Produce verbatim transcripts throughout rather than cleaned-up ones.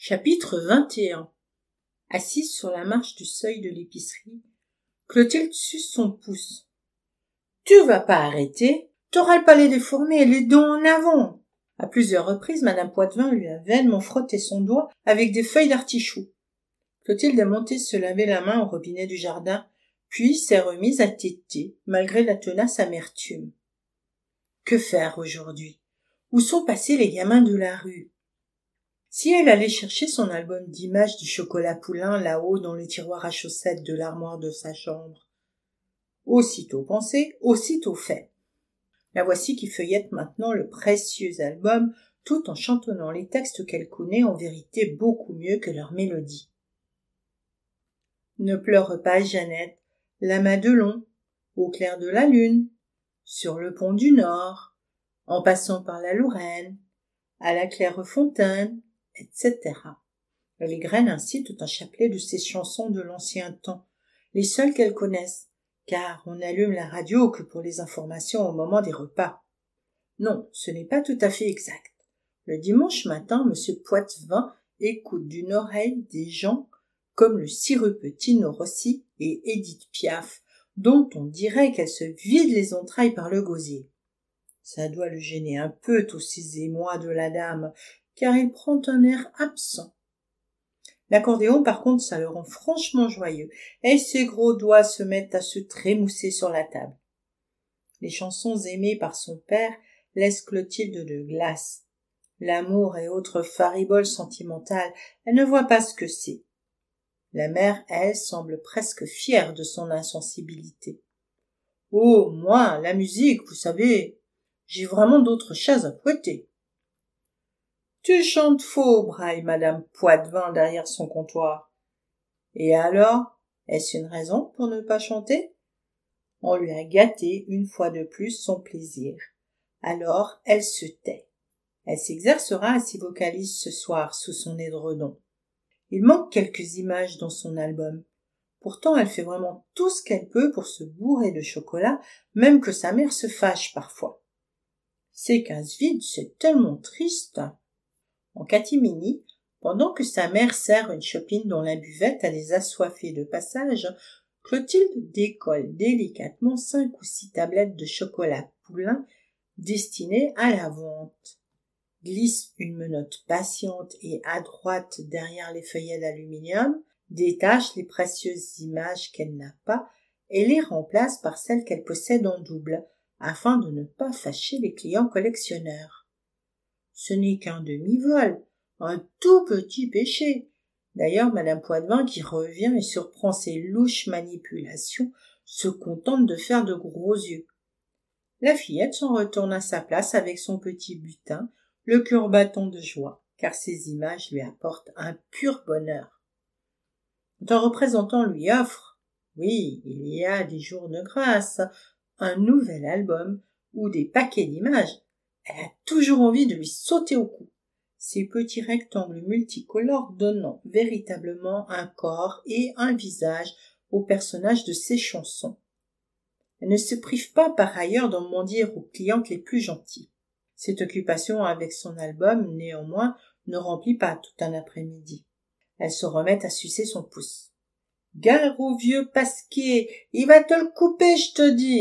Chapitre vingt et un. Assise sur la marche du seuil de l'épicerie, Clotilde suce son pouce. « Tu vas pas arrêter, t'auras le palais déformé et les dents en avant !» À plusieurs reprises, Madame Poitevin lui a vainement frotté son doigt avec des feuilles d'artichaut. Clotilde est montée se laver la main au robinet du jardin, puis s'est remise à téter, malgré la tenace amertume. Que faire aujourd'hui? Où sont passés les gamins de la rue? Si elle allait chercher son album d'images du chocolat poulain là-haut dans le tiroir à chaussettes de l'armoire de sa chambre. Aussitôt pensé, aussitôt fait. La voici qui feuillette maintenant le précieux album tout en chantonnant les textes qu'elle connaît en vérité beaucoup mieux que leur mélodie. Ne pleure pas, Jeannette, la Madelon, au clair de la lune, sur le pont du Nord, en passant par la Lorraine, à la Clairefontaine, et cetera. Elle égrène ainsi tout un chapelet de ces chansons de l'ancien temps, les seules qu'elle connaisse, car on n'allume la radio que pour les informations au moment des repas. Non, ce n'est pas tout à fait exact. Le dimanche matin, M. Poitevin écoute d'une oreille des gens comme le sirupeux Tino Rossi et Édith Piaf, dont on dirait qu'elle se vide les entrailles par le gosier. Ça doit le gêner un peu, tous ces émois de la dame, car il prend un air absent. L'accordéon, par contre, ça le rend franchement joyeux, et ses gros doigts se mettent à se trémousser sur la table. Les chansons aimées par son père laissent Clotilde de glace. L'amour et autres fariboles sentimentales, elle ne voit pas ce que c'est. La mère, elle, semble presque fière de son insensibilité. « Oh, moi, la musique, vous savez, j'ai vraiment d'autres chats à fouetter. » « Tu chantes faux, braille Madame Poitevin derrière son comptoir. »« Et alors, est-ce une raison pour ne pas chanter ?» On lui a gâté une fois de plus son plaisir. Alors, elle se tait. Elle s'exercera à s'y vocaliser ce soir sous son édredon. Il manque quelques images dans son album. Pourtant, elle fait vraiment tout ce qu'elle peut pour se bourrer de chocolat, même que sa mère se fâche parfois. Ces cases vides, c'est tellement triste. En catimini, pendant que sa mère sert une chopine dans la buvette à les assoiffés de passage, Clotilde décolle délicatement cinq ou six tablettes de chocolat poulain destinées à la vente, glisse une menotte patiente et adroite derrière les feuillets d'aluminium, détache les précieuses images qu'elle n'a pas et les remplace par celles qu'elle possède en double, afin de ne pas fâcher les clients collectionneurs. Ce n'est qu'un demi-vol, un tout petit péché. D'ailleurs, Madame Poitevin, qui revient et surprend ces louches manipulations, se contente de faire de gros yeux. La fillette s'en retourne à sa place avec son petit butin, le cœur battant de joie, car ces images lui apportent un pur bonheur. Quand un représentant lui offre, oui, il y a des jours de grâce, un nouvel album ou des paquets d'images, elle a toujours envie de lui sauter au cou. Ces petits rectangles multicolores donnant véritablement un corps et un visage aux personnages de ses chansons. Elle ne se prive pas par ailleurs d'en mendier aux clientes les plus gentilles. Cette occupation avec son album, néanmoins, ne remplit pas tout un après-midi. Elle se remet à sucer son pouce. « Gare au vieux Pasquier, il va te le couper, je te dis !»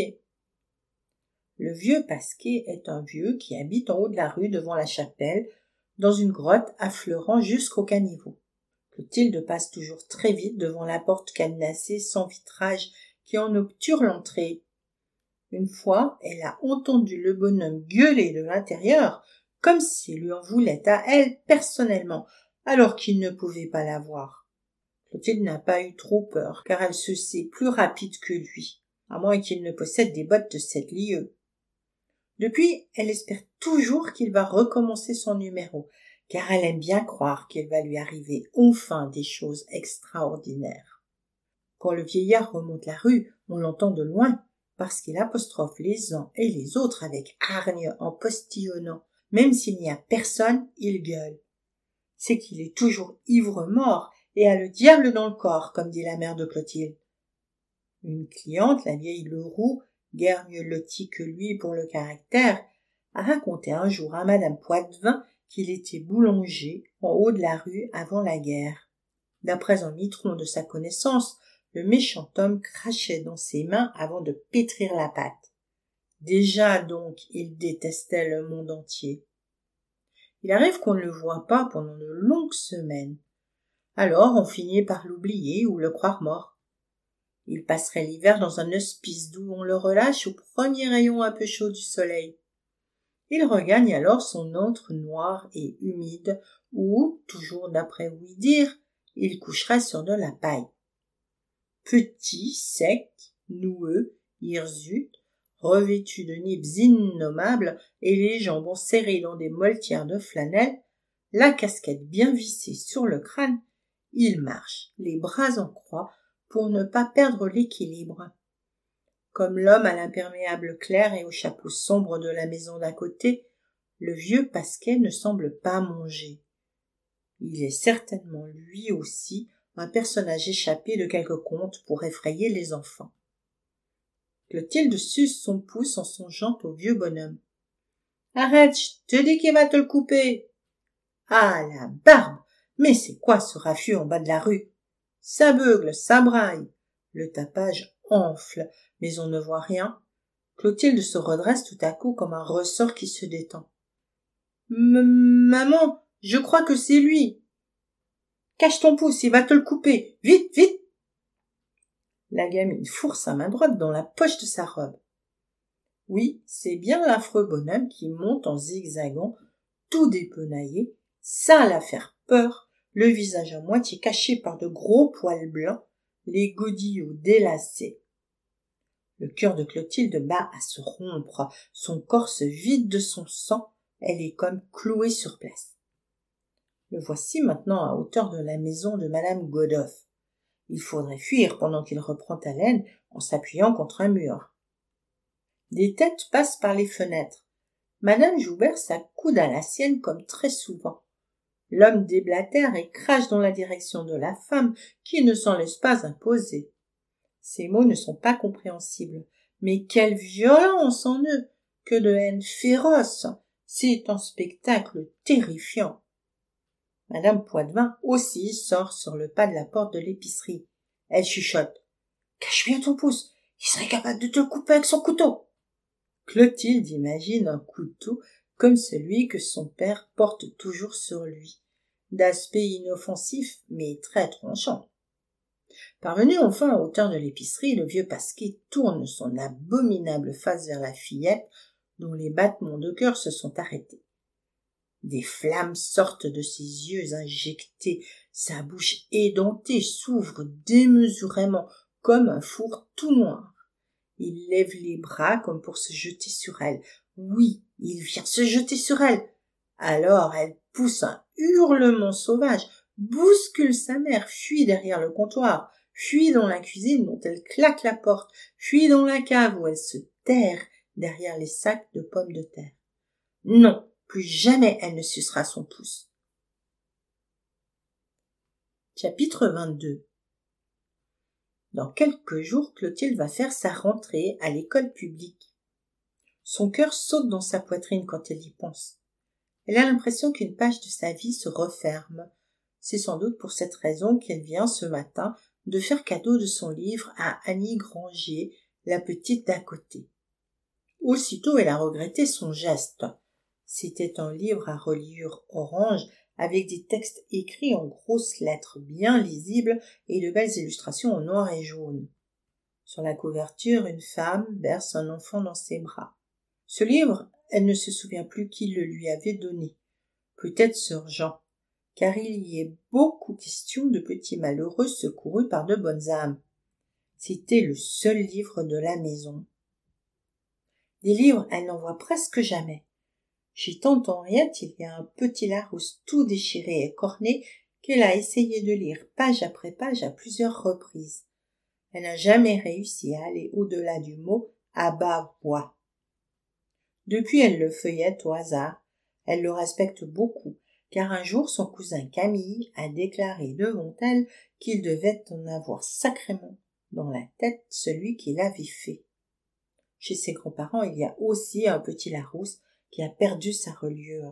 Le vieux Pasquier est un vieux qui habite en haut de la rue devant la chapelle, dans une grotte affleurant jusqu'au caniveau. Clotilde passe toujours très vite devant la porte cadenassée sans vitrage qui en obture l'entrée. Une fois, elle a entendu le bonhomme gueuler de l'intérieur, comme s'il lui en voulait à elle personnellement, alors qu'il ne pouvait pas la voir. Clotilde n'a pas eu trop peur, car elle se sait plus rapide que lui, à moins qu'il ne possède des bottes de sept lieues. Depuis, elle espère toujours qu'il va recommencer son numéro, car elle aime bien croire qu'il va lui arriver enfin des choses extraordinaires. Quand le vieillard remonte la rue, on l'entend de loin, parce qu'il apostrophe les uns et les autres avec hargne en postillonnant. Même s'il n'y a personne, il gueule. C'est qu'il est toujours ivre-mort et a le diable dans le corps, comme dit la mère de Clotilde. Une cliente, la vieille Leroux, guère mieux lotie que lui pour le caractère, a raconté un jour à Madame Poitevin qu'il était boulanger en haut de la rue avant la guerre. D'après un mitron de sa connaissance, le méchant homme crachait dans ses mains avant de pétrir la pâte. Déjà donc il détestait le monde entier. Il arrive qu'on ne le voit pas pendant de longues semaines. Alors on finit par l'oublier ou le croire mort. Il passerait l'hiver dans un hospice d'où on le relâche au premier rayon un peu chaud du soleil. Il regagne alors son antre noir et humide où, toujours d'après ouï dire, il coucherait sur de la paille. Petit, sec, noueux, hirsute, revêtu de nippes innommables et les jambes serrées dans des molletières de flanelle, la casquette bien vissée sur le crâne, il marche, les bras en croix, pour ne pas perdre l'équilibre. Comme l'homme à l'imperméable clair et au chapeau sombre de la maison d'à côté, le vieux Pasquet ne semble pas manger. Il est certainement lui aussi un personnage échappé de quelque conte pour effrayer les enfants. Clotilde suce son pouce en songeant au vieux bonhomme. « Arrête, je te dis qu'il va te le couper !»« Ah, la barbe ! Mais c'est quoi ce raffut en bas de la rue ? Ça beugle, ça braille. Le tapage enfle, mais on ne voit rien. » Clotilde se redresse tout à coup comme un ressort qui se détend. « Maman, je crois que c'est lui. »« Cache ton pouce, il va te le couper. Vite, vite !» La gamine fourre sa main droite dans la poche de sa robe. Oui, c'est bien l'affreux bonhomme qui monte en zigzagant, tout dépenaillé, sale à faire peur, le visage à moitié caché par de gros poils blancs, les godillots délacés. Le cœur de Clotilde bat à se rompre, son corps se vide de son sang, elle est comme clouée sur place. Le voici maintenant à hauteur de la maison de madame Godoff. Il faudrait fuir pendant qu'il reprend haleine en s'appuyant contre un mur. Des têtes passent par les fenêtres. Madame Joubert s'accoude à la sienne comme très souvent. L'homme déblatère et crache dans la direction de la femme qui ne s'en laisse pas imposer. Ces mots ne sont pas compréhensibles, mais quelle violence en eux, que de haine féroce, c'est un spectacle terrifiant. Madame Poitvin aussi sort sur le pas de la porte de l'épicerie. Elle chuchote. « Cache bien ton pouce, il serait capable de te le couper avec son couteau. » Clotilde imagine un couteau comme celui que son père porte toujours sur lui, d'aspect inoffensif mais très tranchant. Parvenu enfin à hauteur de l'épicerie, le vieux Pasquet tourne son abominable face vers la fillette dont les battements de cœur se sont arrêtés. Des flammes sortent de ses yeux injectés, sa bouche édentée s'ouvre démesurément comme un four tout noir. Il lève les bras comme pour se jeter sur elle. Oui, il vient se jeter sur elle. Alors elle pousse un hurlement sauvage, bouscule sa mère, fuit derrière le comptoir, fuit dans la cuisine dont elle claque la porte, fuit dans la cave où elle se terre derrière les sacs de pommes de terre. Non, plus jamais elle ne sucera son pouce. Chapitre vingt-deux. Dans quelques jours, Clotilde va faire sa rentrée à l'école publique. Son cœur saute dans sa poitrine quand elle y pense. Elle a l'impression qu'une page de sa vie se referme. C'est sans doute pour cette raison qu'elle vient ce matin de faire cadeau de son livre à Annie Granger, la petite d'à côté. Aussitôt elle a regretté son geste. C'était un livre à reliure orange avec des textes écrits en grosses lettres bien lisibles et de belles illustrations en noir et jaune. Sur la couverture, une femme berce un enfant dans ses bras. Ce livre, elle ne se souvient plus qui le lui avait donné. Peut-être sœur Jean, car il y est beaucoup question de petits malheureux secourus par de bonnes âmes. C'était le seul livre de la maison. Des livres, elle n'en voit presque jamais. Chez tante Henriette, il y a un petit Larousse tout déchiré et corné qu'elle a essayé de lire page après page à plusieurs reprises. Elle n'a jamais réussi à aller au-delà du mot « à bas bois ». Depuis, elle le feuillette au hasard. Elle le respecte beaucoup, car un jour son cousin Camille a déclaré devant elle qu'il devait en avoir sacrément dans la tête celui qui l'avait fait. Chez ses grands-parents, il y a aussi un petit Larousse qui a perdu sa reliure,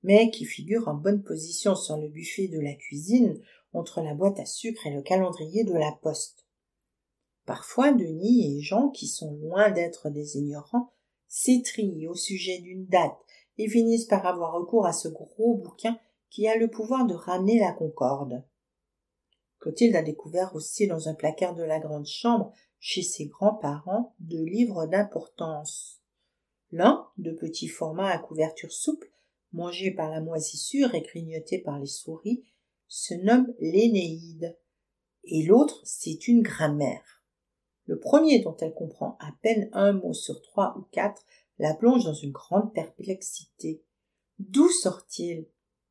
mais qui figure en bonne position sur le buffet de la cuisine, entre la boîte à sucre et le calendrier de la poste. Parfois, Denis et Jean, qui sont loin d'être des ignorants, s'étrillent au sujet d'une date et finissent par avoir recours à ce gros bouquin qui a le pouvoir de ramener la concorde. Clotilde a découvert aussi dans un placard de la grande chambre, chez ses grands-parents, deux livres d'importance. L'un, de petit format à couverture souple, mangé par la moisissure et grignoté par les souris, se nomme l'Énéide, et l'autre, c'est une grammaire. Le premier, dont elle comprend à peine un mot sur trois ou quatre, la plonge dans une grande perplexité. D'où sort-il?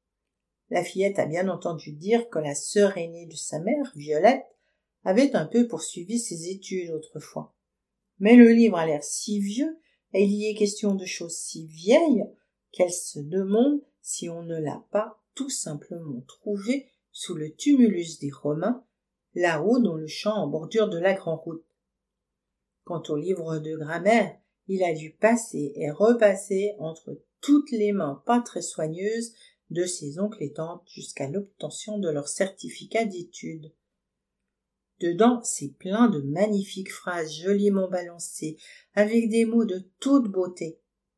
La fillette a bien entendu dire que la sœur aînée de sa mère, Violette, avait un peu poursuivi ses études autrefois. Mais le livre a l'air si vieux, et il y est question de choses si vieilles, qu'elle se demande si on ne l'a pas tout simplement trouvé sous le tumulus des Romains, là-haut dans le champ en bordure de la grande route. Quant au livre de grammaire, il a dû passer et repasser entre toutes les mains pas très soigneuses de ses oncles et tantes jusqu'à l'obtention de leur certificat d'études. Dedans, c'est plein de magnifiques phrases joliment balancées, avec des mots de toute beauté.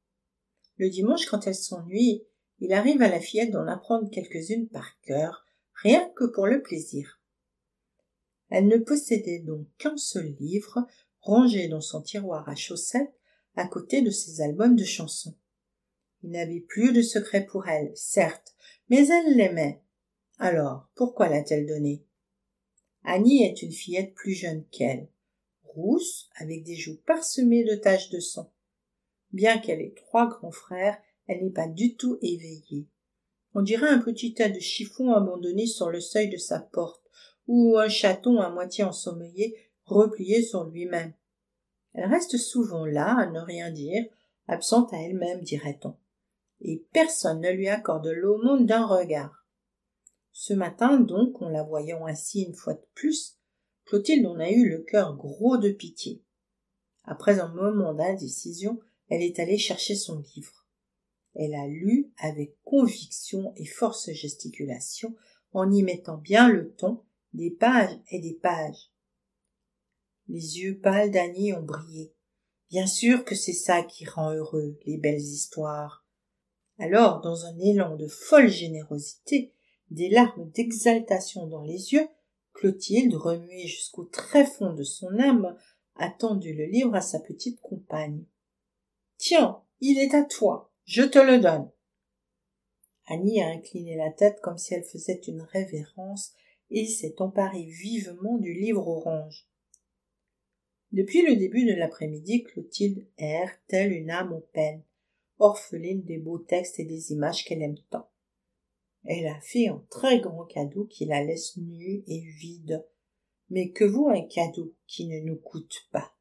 Le dimanche, quand elle s'ennuie, il arrive à la fillette d'en apprendre quelques-unes par cœur, rien que pour le plaisir. Elle ne possédait donc qu'un seul livre, rangé dans son tiroir à chaussettes, à côté de ses albums de chansons. Il n'avait plus de secret pour elle, certes, mais elle l'aimait. Alors, pourquoi l'a-t-elle donné? Annie est une fillette plus jeune qu'elle, rousse, avec des joues parsemées de taches de sang. Bien qu'elle ait trois grands frères, elle n'est pas du tout éveillée. On dirait un petit tas de chiffons abandonné sur le seuil de sa porte, ou un chaton à moitié ensommeillé, replié sur lui-même. Elle reste souvent là, à ne rien dire, absente à elle-même, dirait-on. Et personne ne lui accorde l'aumône d'un regard. Ce matin, donc, en la voyant ainsi une fois de plus, Clotilde en a eu le cœur gros de pitié. Après un moment d'indécision, elle est allée chercher son livre. Elle a lu avec conviction et force gesticulation, en y mettant bien le ton, des pages et des pages. Les yeux pâles d'Annie ont brillé. Bien sûr que c'est ça qui rend heureux, les belles histoires. Alors, dans un élan de folle générosité, des larmes d'exaltation dans les yeux, Clotilde, remuée jusqu'au très fond de son âme, a tendu le livre à sa petite compagne. « Tiens, il est à toi, je te le donne. » Annie a incliné la tête comme si elle faisait une révérence et s'est emparée vivement du livre orange. Depuis le début de l'après-midi, Clotilde erre telle une âme en peine, orpheline des beaux textes et des images qu'elle aime tant. Elle a fait un très grand cadeau qui la laisse nue et vide. Mais que vaut un cadeau qui ne nous coûte pas?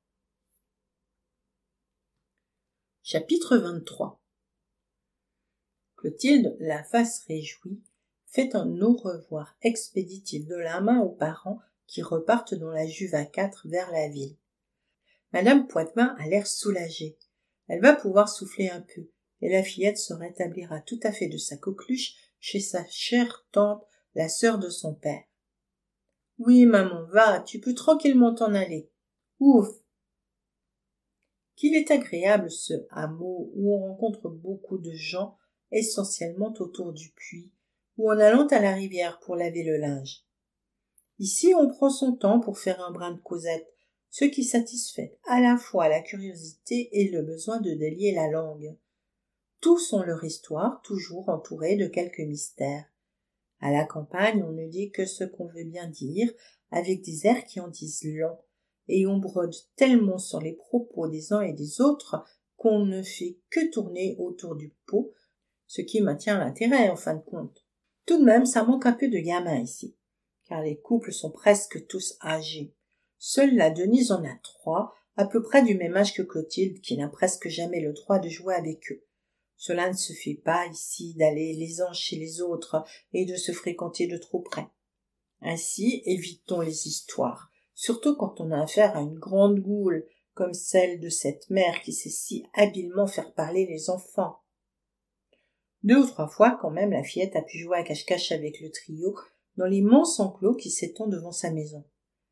Chapitre vingt-trois. Clotilde, la face réjouie, fait un au revoir expéditif de la main aux parents qui repartent dans la Juve à quatre vers la ville. Madame Poitevin a l'air soulagée. Elle va pouvoir souffler un peu, et la fillette se rétablira tout à fait de sa coqueluche chez sa chère tante, la sœur de son père. « Oui, maman, va, tu peux tranquillement t'en aller. Ouf !» Qu'il est agréable ce hameau où on rencontre beaucoup de gens, essentiellement autour du puits, ou en allant à la rivière pour laver le linge. Ici, on prend son temps pour faire un brin de causette, ce qui satisfait à la fois la curiosité et le besoin de délier la langue. Tous ont leur histoire, toujours entourée de quelques mystères. À la campagne, on ne dit que ce qu'on veut bien dire, avec des airs qui en disent long, et on brode tellement sur les propos des uns et des autres qu'on ne fait que tourner autour du pot, ce qui maintient l'intérêt en fin de compte. Tout de même, ça manque un peu de gamins ici, car les couples sont presque tous âgés. Seule la Denise en a trois, à peu près du même âge que Clotilde, qui n'a presque jamais le droit de jouer avec eux. Cela ne se fait pas ici d'aller les uns chez les autres et de se fréquenter de trop près. Ainsi, évitons les histoires, surtout quand on a affaire à une grande goule, comme celle de cette mère qui sait si habilement faire parler les enfants. Deux ou trois fois, quand même, la fillette a pu jouer à cache-cache avec le trio dans l'immense enclos qui s'étend devant sa maison.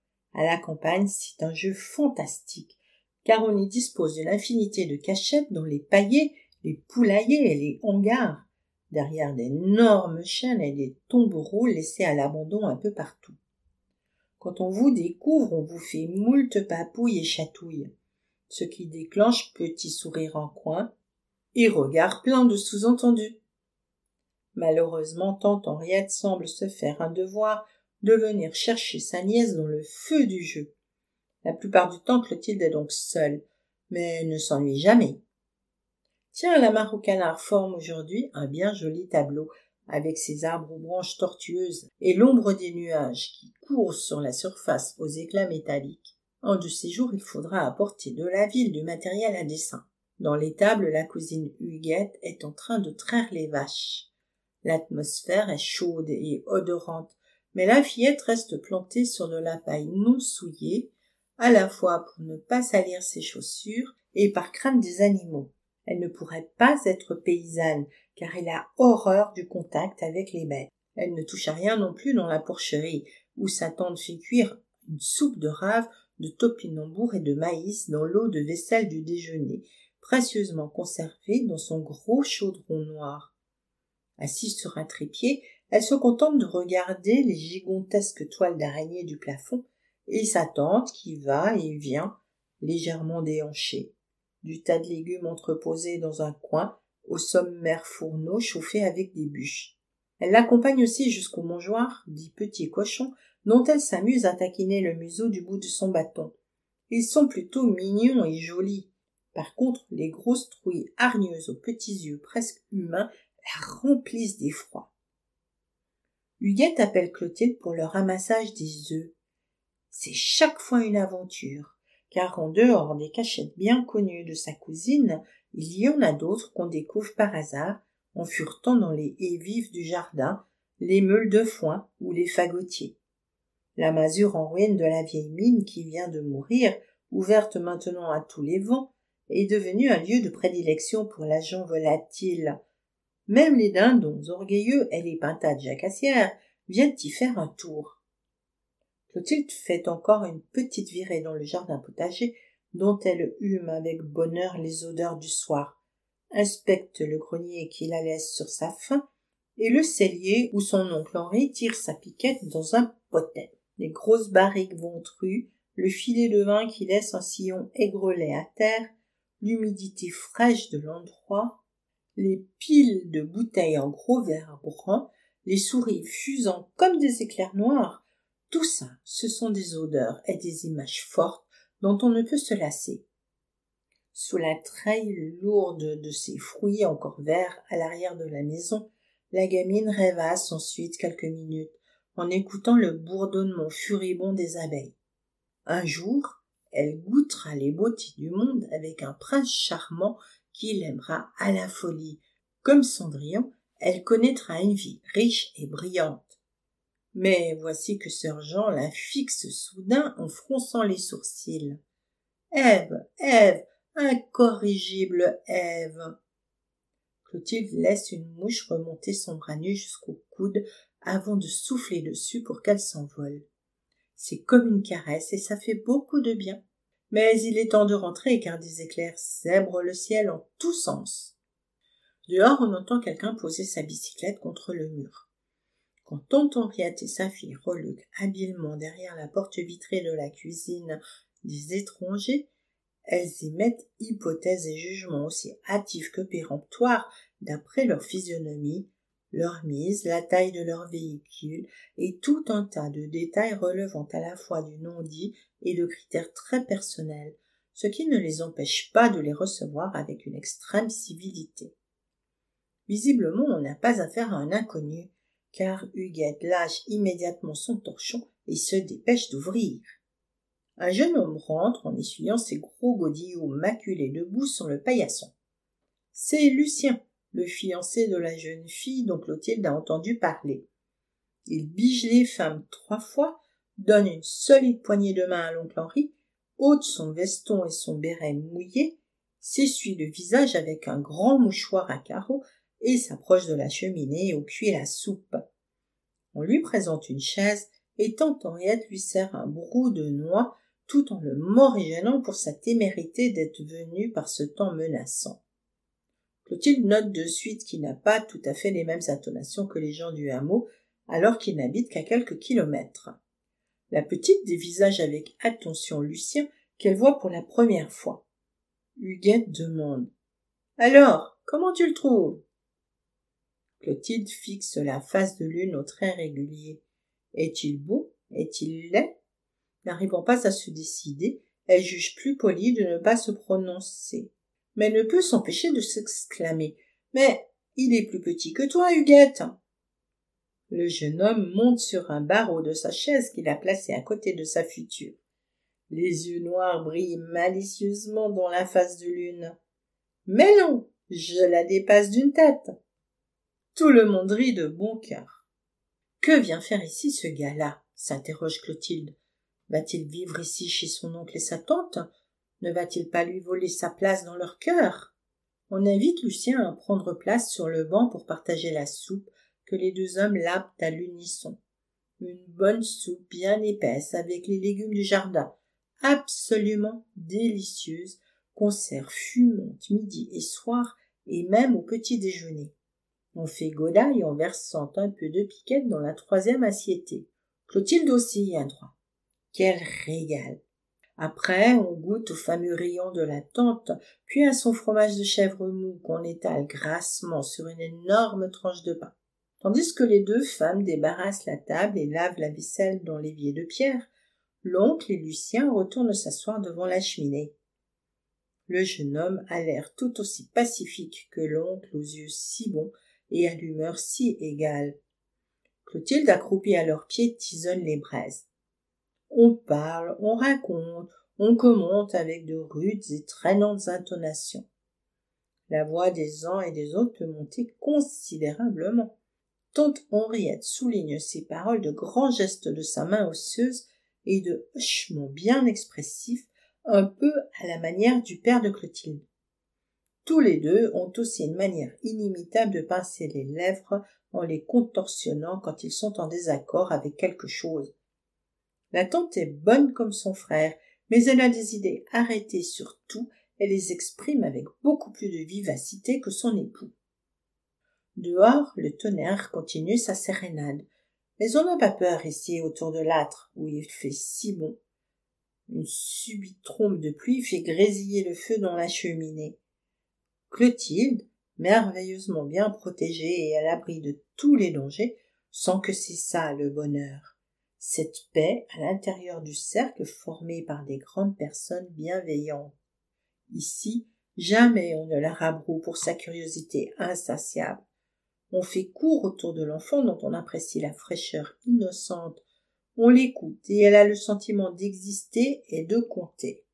À la campagne, c'est un jeu fantastique, car on y dispose d'une infinité de cachettes dans les paillets, les poulaillers et les hangars, derrière d'énormes chênes et des tombereaux laissés à l'abandon un peu partout. Quand on vous découvre, on vous fait moult papouilles et chatouilles, ce qui déclenche petit sourire en coin et regard plein de sous-entendus. Malheureusement, tante Henriette semble se faire un devoir de venir chercher sa nièce dans le feu du jeu. La plupart du temps, Clotilde est donc seule, mais elle ne s'ennuie jamais. Tiens, la mare au canard forme aujourd'hui un bien joli tableau, avec ses arbres aux branches tortueuses et l'ombre des nuages qui courent sur la surface aux éclats métalliques. En de ces jours, il faudra apporter de la ville du matériel à dessin. Dans l'étable, la cousine Huguette est en train de traire les vaches. L'atmosphère est chaude et odorante, mais la fillette reste plantée sur de la paille non souillée, à la fois pour ne pas salir ses chaussures et par crainte des animaux. Elle ne pourrait pas être paysanne, car elle a horreur du contact avec les bêtes. Elle ne touche à rien non plus dans la porcherie, où sa tante fait cuire une soupe de rave, de topinambour et de maïs dans l'eau de vaisselle du déjeuner, précieusement conservée dans son gros chaudron noir. Assise sur un trépied, elle se contente de regarder les gigantesques toiles d'araignée du plafond et sa tante qui va et vient, légèrement déhanchée. Du tas de légumes entreposés dans un coin, au sommaire fourneau chauffé avec des bûches. Elle l'accompagne aussi jusqu'au mangeoire, dit petit cochon, dont elle s'amuse à taquiner le museau du bout de son bâton. Ils sont plutôt mignons et jolis. Par contre, les grosses trouilles hargneuses aux petits yeux presque humains la remplissent d'effroi. Huguette appelle Clotilde pour le ramassage des œufs. C'est chaque fois une aventure, car en dehors des cachettes bien connues de sa cousine, il y en a d'autres qu'on découvre par hasard en furetant dans les haies vives du jardin, les meules de foin ou les fagotiers. La masure en ruine de la vieille mine qui vient de mourir, ouverte maintenant à tous les vents, est devenue un lieu de prédilection pour l'agent volatile. Même les dindons orgueilleux et les pintades jacassières viennent y faire un tour. Clotilde fait encore une petite virée dans le jardin potager, dont elle hume avec bonheur les odeurs du soir, inspecte le grenier qui la laisse sur sa faim, et le cellier où son oncle Henri tire sa piquette dans un potet. Les grosses barriques ventrues, le filet de vin qui laisse un sillon aigrelet à terre, l'humidité fraîche de l'endroit, les piles de bouteilles en gros verres bruns, les souris fusant comme des éclairs noirs, tout ça, ce sont des odeurs et des images fortes dont on ne peut se lasser. Sous la treille lourde de ces fruits encore verts à l'arrière de la maison, la gamine rêvasse ensuite quelques minutes en écoutant le bourdonnement furibond des abeilles. Un jour, elle goûtera les beautés du monde avec un prince charmant qui l'aimera à la folie. Comme Cendrillon, elle connaîtra une vie riche et brillante. Mais voici que sœur Jean la fixe soudain en fronçant les sourcils. Ève, Ève, incorrigible Ève. Clotilde laisse une mouche remonter son bras nu jusqu'au coude avant de souffler dessus pour qu'elle s'envole. C'est comme une caresse et ça fait beaucoup de bien. Mais il est temps de rentrer car des éclairs zèbrent le ciel en tous sens. Dehors, on entend quelqu'un poser sa bicyclette contre le mur. Quand tante Henriette et sa fille reluquent habilement derrière la porte vitrée de la cuisine des étrangers, elles y mettent hypothèses et jugements aussi hâtifs que péremptoires d'après leur physionomie, leur mise, la taille de leur véhicule et tout un tas de détails relevant à la fois du non-dit et de critères très personnels, ce qui ne les empêche pas de les recevoir avec une extrême civilité. Visiblement, on n'a pas affaire à un inconnu, car Huguette lâche immédiatement son torchon et se dépêche d'ouvrir. Un jeune homme rentre en essuyant ses gros godillots maculés de boue sur le paillasson. C'est Lucien, le fiancé de la jeune fille dont Clotilde a entendu parler. Il bige les femmes trois fois, donne une solide poignée de main à l'oncle Henri, ôte son veston et son béret mouillé, s'essuie le visage avec un grand mouchoir à carreaux et s'approche de la cheminée où cuit la soupe. On lui présente une chaise et tante Henriette lui sert un brou de noix tout en le morigénant pour sa témérité d'être venu par ce temps menaçant. Clotilde note de suite qu'il n'a pas tout à fait les mêmes intonations que les gens du hameau, alors qu'il n'habite qu'à quelques kilomètres. La petite dévisage avec attention Lucien, qu'elle voit pour la première fois. Huguette demande « Alors, comment tu le trouves ?» Clotilde fixe la face de l'une aux traits réguliers. Est-il beau? Est-il laid? N'arrivant pas à se décider, elle juge plus poli de ne pas se prononcer. Mais ne peut s'empêcher de s'exclamer. « Mais il est plus petit que toi, Huguette !» Le jeune homme monte sur un barreau de sa chaise qu'il a placé à côté de sa future. Les yeux noirs brillent malicieusement dans la face de l'une. « Mais non, je la dépasse d'une tête !» Tout le monde rit de bon cœur. « Que vient faire ici ce gars-là ?» s'interroge Clotilde. « Va-t-il vivre ici chez son oncle et sa tante ? Ne va-t-il pas lui voler sa place dans leur cœur ?» On invite Lucien à prendre place sur le banc pour partager la soupe que les deux hommes lapent à l'unisson. Une bonne soupe bien épaisse avec les légumes du jardin, absolument délicieuse, qu'on sert fumante midi et soir et même au petit déjeuner. On fait godaille en versant un peu de piquette dans la troisième assiétée. Clotilde aussi y a droit. Quel régal! Après, on goûte au fameux rayon de la tante, puis à son fromage de chèvre mou qu'on étale grassement sur une énorme tranche de pain. Tandis que les deux femmes débarrassent la table et lavent la vaisselle dans l'évier de pierre, l'oncle et Lucien retournent s'asseoir devant la cheminée. Le jeune homme a l'air tout aussi pacifique que l'oncle aux yeux si bons et à l'humeur si égale. Clotilde, accroupie à leurs pieds, tisonne les braises. On parle, on raconte, on commente avec de rudes et traînantes intonations. La voix des uns et des autres peut monter considérablement. Tante Henriette souligne ces paroles de grands gestes de sa main osseuse et de hochements bien expressifs, un peu à la manière du père de Clotilde. Tous les deux ont aussi une manière inimitable de pincer les lèvres en les contorsionnant quand ils sont en désaccord avec quelque chose. La tante est bonne comme son frère, mais elle a des idées arrêtées sur tout et les exprime avec beaucoup plus de vivacité que son époux. Dehors, le tonnerre continue sa sérénade, mais on n'a pas peur ici autour de l'âtre où il fait si bon. Une subite trombe de pluie fait grésiller le feu dans la cheminée. Clotilde, merveilleusement bien protégée et à l'abri de tous les dangers, sent que c'est ça le bonheur. Cette paix à l'intérieur du cercle formé par des grandes personnes bienveillantes. Ici, jamais on ne la rabroue pour sa curiosité insatiable. On fait court autour de l'enfant dont on apprécie la fraîcheur innocente. On l'écoute et elle a le sentiment d'exister et de compter.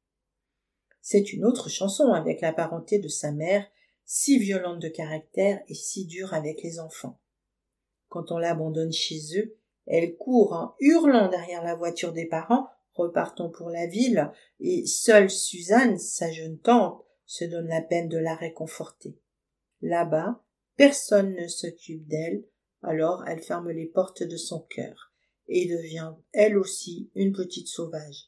C'est une autre chanson avec la parenté de sa mère, si violente de caractère et si dure avec les enfants. Quand on l'abandonne chez eux, elle court en hurlant derrière la voiture des parents, repartant pour la ville, et seule Suzanne, sa jeune tante, se donne la peine de la réconforter. Là-bas, personne ne s'occupe d'elle, alors elle ferme les portes de son cœur, et devient, elle aussi, une petite sauvage.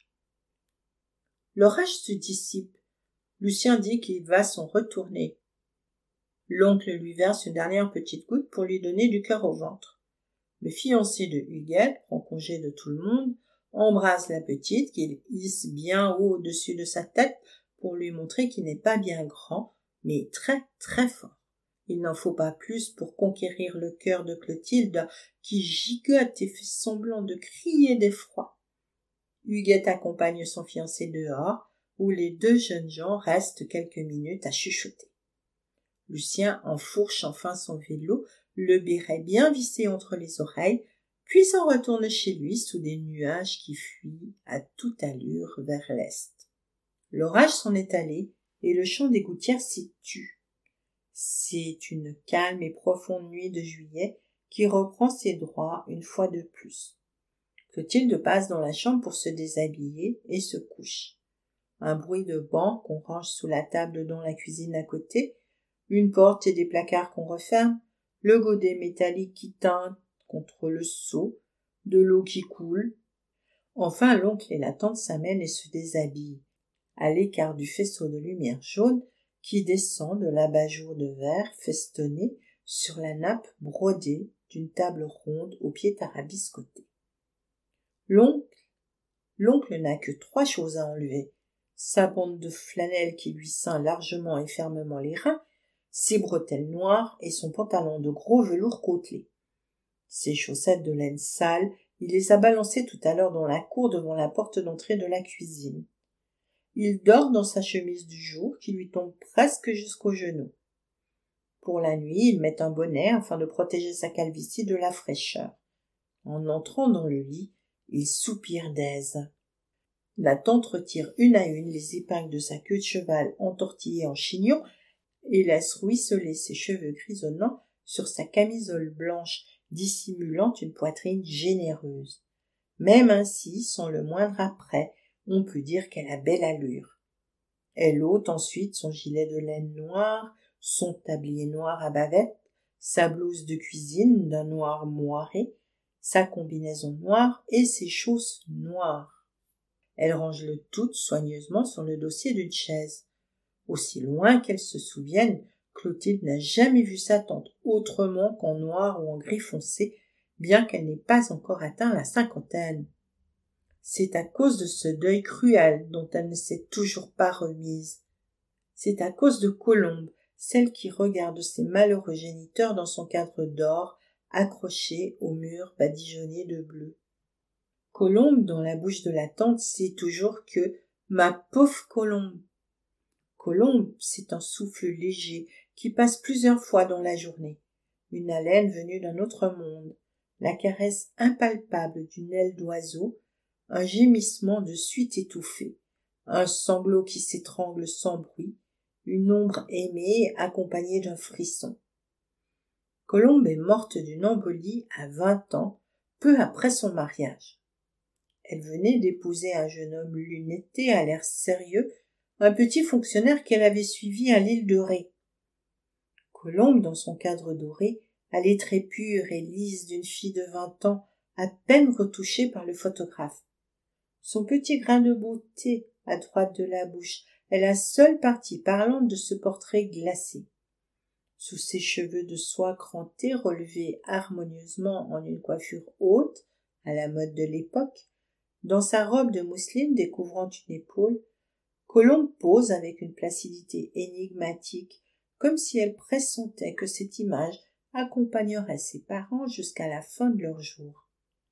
L'orage se dissipe. Lucien dit qu'il va s'en retourner. L'oncle lui verse une dernière petite goutte pour lui donner du cœur au ventre. Le fiancé de Huguette prend congé de tout le monde, embrasse la petite qu'il hisse bien haut au-dessus de sa tête pour lui montrer qu'il n'est pas bien grand, mais très très fort. Il n'en faut pas plus pour conquérir le cœur de Clotilde, qui gigote et fait semblant de crier d'effroi. Huguette accompagne son fiancé dehors, où les deux jeunes gens restent quelques minutes à chuchoter. Lucien enfourche enfin son vélo, le béret bien vissé entre les oreilles, puis s'en retourne chez lui sous des nuages qui fuient à toute allure vers l'est. L'orage s'en est allé et le chant des gouttières s'y tue. C'est une calme et profonde nuit de juillet qui reprend ses droits une fois de plus. Clotilde passe dans la chambre pour se déshabiller et se couche. Un bruit de banc qu'on range sous la table dans la cuisine à côté une porte et des placards qu'on referme, le godet métallique qui teinte contre le seau, de l'eau qui coule. Enfin, l'oncle et la tante s'amènent et se déshabillent, à l'écart du faisceau de lumière jaune qui descend de l'abat-jour de verre festonné sur la nappe brodée d'une table ronde aux pieds tarabiscotés. L'oncle, l'oncle n'a que trois choses à enlever: sa bande de flanelle qui lui ceint largement et fermement les reins, ses bretelles noires et son pantalon de gros velours côtelé. Ses chaussettes de laine sale, il les a balancées tout à l'heure dans la cour devant la porte d'entrée de la cuisine. Il dort dans sa chemise du jour qui lui tombe presque jusqu'aux genoux. Pour la nuit, il met un bonnet afin de protéger sa calvitie de la fraîcheur. En entrant dans le lit, il soupire d'aise. La tante retire une à une les épingles de sa queue de cheval entortillée en chignon et laisse ruisseler ses cheveux grisonnants sur sa camisole blanche dissimulant une poitrine généreuse. Même ainsi, sans le moindre apprêt, on peut dire qu'elle a belle allure. Elle ôte ensuite son gilet de laine noire, son tablier noir à bavette, sa blouse de cuisine d'un noir moiré, sa combinaison noire et ses chausses noires. Elle range le tout soigneusement sur le dossier d'une chaise. Aussi loin qu'elle se souvienne, Clotilde n'a jamais vu sa tante autrement qu'en noir ou en gris foncé, bien qu'elle n'ait pas encore atteint la cinquantaine. C'est à cause de ce deuil cruel dont elle ne s'est toujours pas remise. C'est à cause de Colombe, celle qui regarde ses malheureux géniteurs dans son cadre d'or, accroché au mur badigeonné de bleu. Colombe, dans la bouche de la tante, sait toujours que « ma pauvre Colombe ». Colombe, c'est un souffle léger qui passe plusieurs fois dans la journée, une haleine venue d'un autre monde, la caresse impalpable d'une aile d'oiseau, un gémissement de suite étouffé, un sanglot qui s'étrangle sans bruit, une ombre aimée accompagnée d'un frisson. Colombe est morte d'une embolie à vingt ans, peu après son mariage. Elle venait d'épouser un jeune homme lunetté à l'air sérieux, un petit fonctionnaire qu'elle avait suivi à l'île de Ré. Colombe, dans son cadre doré, a les traits purs et lisses d'une fille de vingt ans, à peine retouchée par le photographe. Son petit grain de beauté à droite de la bouche est la seule partie parlante de ce portrait glacé. Sous ses cheveux de soie crantés relevés harmonieusement en une coiffure haute, à la mode de l'époque, dans sa robe de mousseline découvrant une épaule, Colombe pose avec une placidité énigmatique, comme si elle pressentait que cette image accompagnerait ses parents jusqu'à la fin de leurs jours.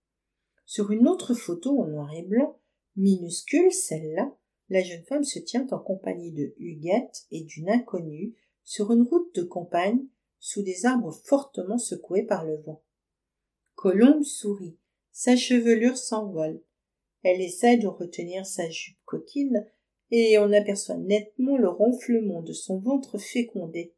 Sur une autre photo en noir et blanc, minuscule celle-là, la jeune femme se tient en compagnie de Huguette et d'une inconnue sur une route de campagne sous des arbres fortement secoués par le vent. Colombe sourit, sa chevelure s'envole. Elle essaie de retenir sa jupe coquine et on aperçoit nettement le ronflement de son ventre fécondé.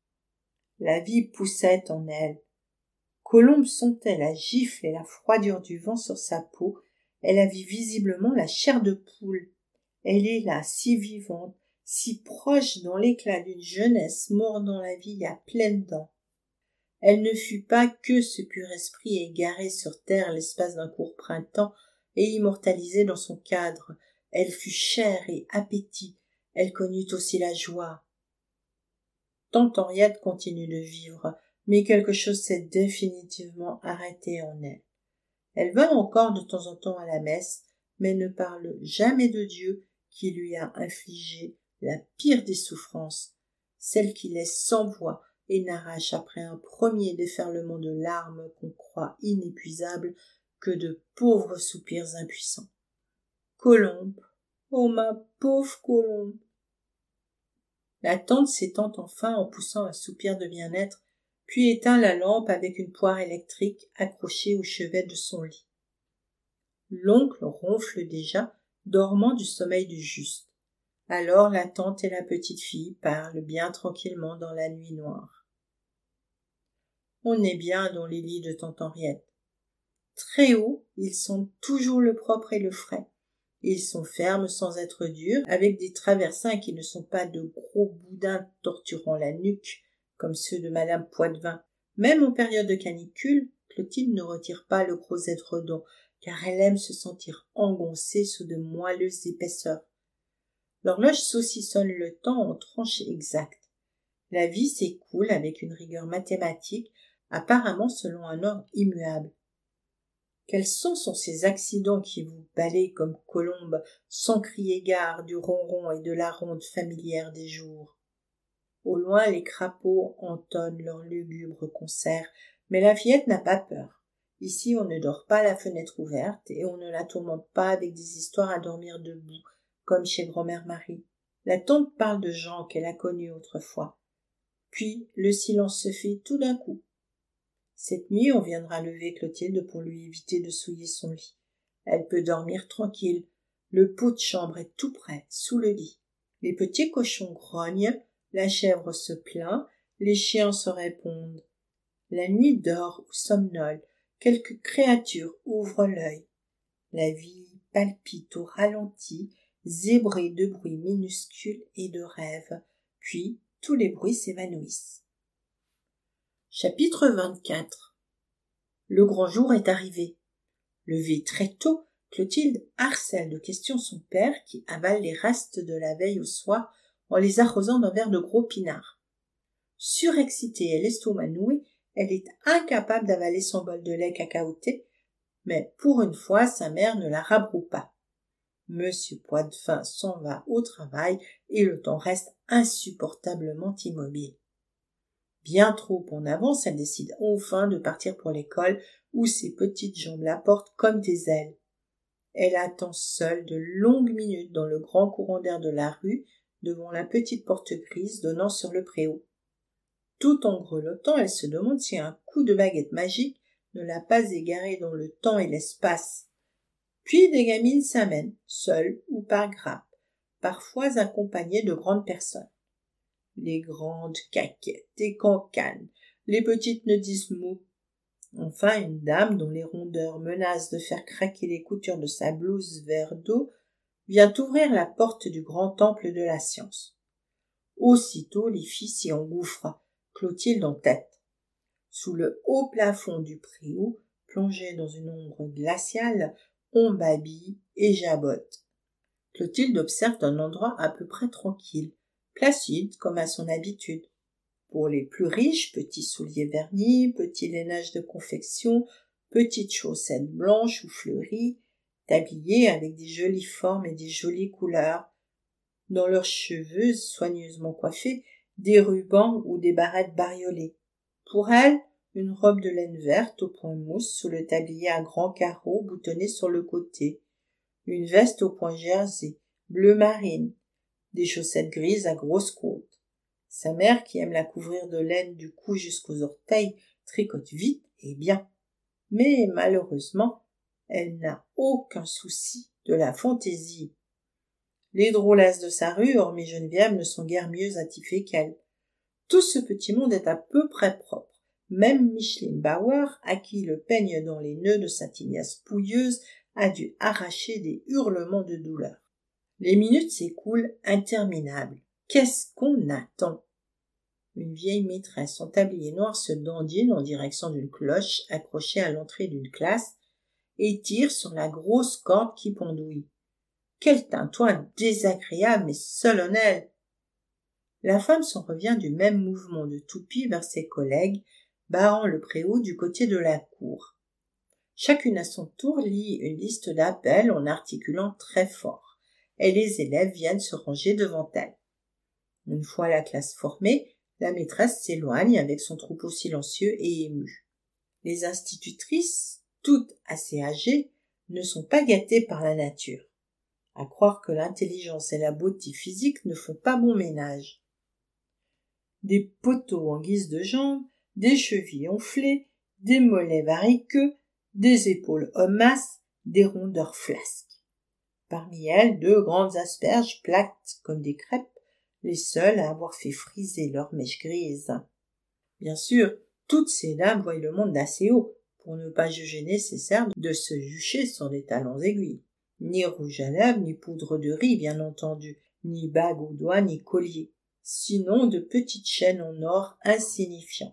La vie poussait en elle. Colombe sentait la gifle et la froidure du vent sur sa peau. Elle avait visiblement la chair de poule. Elle est là, si vivante, si proche dans l'éclat d'une jeunesse mordant la vie à pleines dents. Elle ne fut pas que ce pur esprit égaré sur terre l'espace d'un court printemps et immortalisé dans son cadre. Elle fut chair et appétit. Elle connut aussi la joie. Tante Henriette continue de vivre, mais quelque chose s'est définitivement arrêté en elle. Elle va encore de temps en temps à la messe, mais ne parle jamais de Dieu qui lui a infligé la pire des souffrances, celle qui laisse sans voix et n'arrache après un premier déferlement de larmes qu'on croit inépuisables que de pauvres soupirs impuissants. Colombe, oh ma pauvre Colombe. La tante s'étend enfin en poussant un soupir de bien-être, puis éteint la lampe avec une poire électrique accrochée au chevet de son lit. L'oncle ronfle déjà, dormant du sommeil du juste. Alors la tante et la petite fille parlent bien tranquillement dans la nuit noire. On est bien dans les lits de tante Henriette. Très haut, ils sentent toujours le propre et le frais. Ils sont fermes sans être durs, avec des traversins qui ne sont pas de gros boudins torturant la nuque, comme ceux de madame Poitevin. Même en période de canicule, Clotilde ne retire pas le gros édredon, car elle aime se sentir engoncée sous de moelleuses épaisseurs. L'horloge saucissonne le temps en tranches exactes. La vie s'écoule avec une rigueur mathématique, apparemment selon un ordre immuable. Quels sons sont ces accidents qui vous balayent comme colombes, sans crier gare du ronron et de la ronde familière des jours? Au loin, les crapauds entonnent leur lugubre concert, mais la fillette n'a pas peur. Ici, on ne dort pas la fenêtre ouverte et on ne la tourmente pas avec des histoires à dormir debout, comme chez grand-mère Marie. La tante parle de gens qu'elle a connus autrefois. Puis, le silence se fait tout d'un coup. Cette nuit, on viendra lever Clotilde pour lui éviter de souiller son lit. Elle peut dormir tranquille. Le pot de chambre est tout près, sous le lit. Les petits cochons grognent, la chèvre se plaint, les chiens se répondent. La nuit dort ou somnole, quelques créatures ouvrent l'œil. La vie palpite au ralenti, zébrée de bruits minuscules et de rêves, puis tous les bruits s'évanouissent. Chapitre vingt-quatre. Le grand jour est arrivé. Levée très tôt, Clotilde harcèle de questions son père qui avale les restes de la veille au soir en les arrosant d'un verre de gros pinard. Surexcitée et l'estomac noué, elle est incapable d'avaler son bol de lait cacaoté, mais pour une fois sa mère ne la rabroue pas. Monsieur Poitevin s'en va au travail et le temps reste insupportablement immobile. Bien trop en avance, elle décide enfin de partir pour l'école où ses petites jambes la portent comme des ailes. Elle attend seule de longues minutes dans le grand courant d'air de la rue, devant la petite porte grise donnant sur le préau. Tout en grelottant, elle se demande si un coup de baguette magique ne l'a pas égarée dans le temps et l'espace. Puis des gamines s'amènent, seules ou par grappes, parfois accompagnées de grandes personnes. Les grandes caquettes et cancanes, les petites ne disent mot. Enfin, une dame dont les rondeurs menacent de faire craquer les coutures de sa blouse vert d'eau vient ouvrir la porte du grand temple de la science. Aussitôt, les filles s'y engouffrent, Clotilde en tête. Sous le haut plafond du préau, plongé dans une ombre glaciale, on babille et jabote. Clotilde observe un endroit à peu près tranquille, placide comme à son habitude. Pour les plus riches, petits souliers vernis, petits lainages de confection, petites chaussettes blanches ou fleuries, tabliers avec des jolies formes et des jolies couleurs. Dans leurs cheveux soigneusement coiffés, des rubans ou des barrettes bariolées. Pour elle, une robe de laine verte au point mousse sous le tablier à grands carreaux boutonnés sur le côté, une veste au point jersey, bleu marine, des chaussettes grises à grosses côtes. Sa mère, qui aime la couvrir de laine du cou jusqu'aux orteils, tricote vite et bien. Mais malheureusement, elle n'a aucun souci de la fantaisie. Les drôlesses de sa rue, hormis Geneviève, ne sont guère mieux attifées qu'elle. Tout ce petit monde est à peu près propre. Même Micheline Bauer, à qui le peigne dans les nœuds de sa tignasse pouilleuse, a dû arracher des hurlements de douleur. Les minutes s'écoulent interminables. Qu'est-ce qu'on attend? Une vieille maîtresse en tablier noir se dandine en direction d'une cloche accrochée à l'entrée d'une classe et tire sur la grosse corde qui pendouille. Quel tintouin désagréable mais solennel! La femme s'en revient du même mouvement de toupie vers ses collègues, barrant le préau du côté de la cour. Chacune à son tour lit une liste d'appels en articulant très fort, et les élèves viennent se ranger devant elle. Une fois la classe formée, la maîtresse s'éloigne avec son troupeau silencieux et ému. Les institutrices, toutes assez âgées, ne sont pas gâtées par la nature. À croire que l'intelligence et la beauté physique ne font pas bon ménage. Des poteaux en guise de jambes, des chevilles enflées, des mollets variqueux, des épaules hommasses, des rondeurs flasques. Parmi elles, deux grandes asperges plates comme des crêpes, les seules à avoir fait friser leurs mèches grises. Bien sûr, toutes ces dames voient le monde d'assez haut, pour ne pas juger nécessaire de se jucher sur des talons aiguilles. Ni rouge à lèvres, ni poudre de riz, bien entendu, ni bague aux doigts, ni collier. sinon de petites chaînes en or insignifiantes.